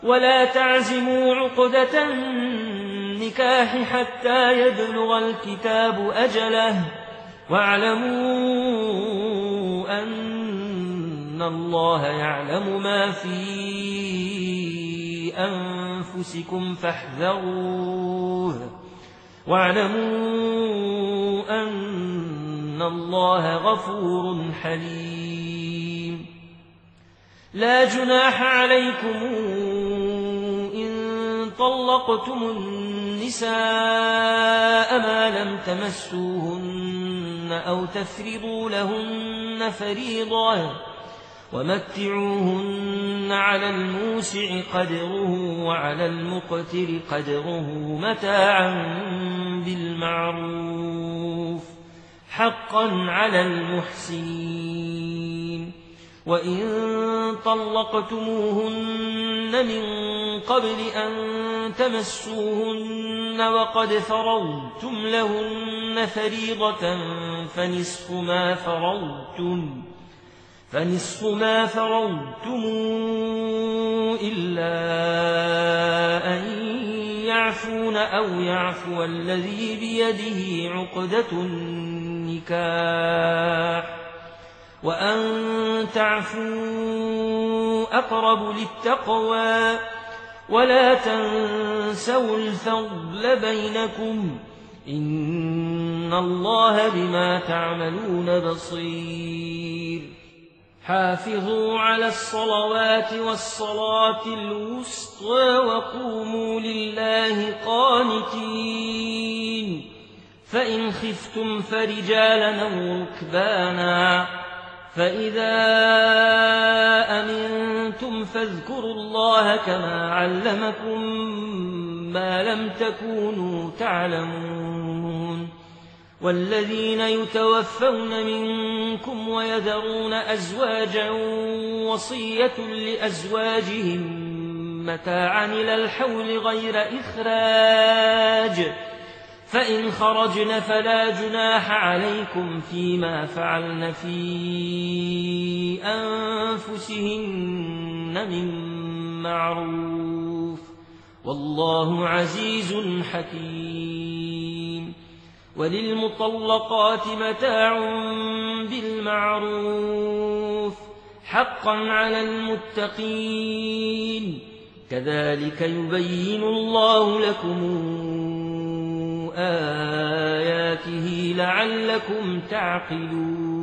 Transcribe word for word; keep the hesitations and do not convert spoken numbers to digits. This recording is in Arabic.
ولا تعزموا عقدة النكاح حتى يبلغ الكتاب أجله واعلموا أن الله يعلم ما في أنفسكم فاحذروه واعلموا أن الله غفور حليم. لا جناح عليكم إن طلقتم النساء ما لم تمسوهن أو تفرضوا لهن فريضة ومتعوهن على الموسع قدره وعلى المقتر قدره متاعا بالمعروف حقا على المحسنين. وإن طلقتموهن من قبل أن تمسوهن وقد فرضتم لهن فريضة فنصف ما فرضتم فنصف ما فرضتم إلا أن يعفون أو يعفو الذي بيده عقدة النكاح وأن تعفوا أقرب للتقوى ولا تنسوا الفضل بينكم إن الله بما تعملون بصير. حافظوا على الصلوات والصلاة الوسطى وقوموا لله قانتين. فإن خفتم فرجالا أو ركبانا فإذا أمنتم فاذكروا الله كما علمكم ما لم تكونوا تعلمون. والذين يتوفون منكم ويذرون أزواجا وصية لأزواجهم متاعا إلى الحول غير إخراج فإن خرجن فلا جناح عليكم فيما فعلن في أنفسهن من معروف والله عزيز حكيم. وللمطلقات متاع بالمعروف حقا على المتقين كذلك يبين الله لكم آياته لعلكم تعقلون.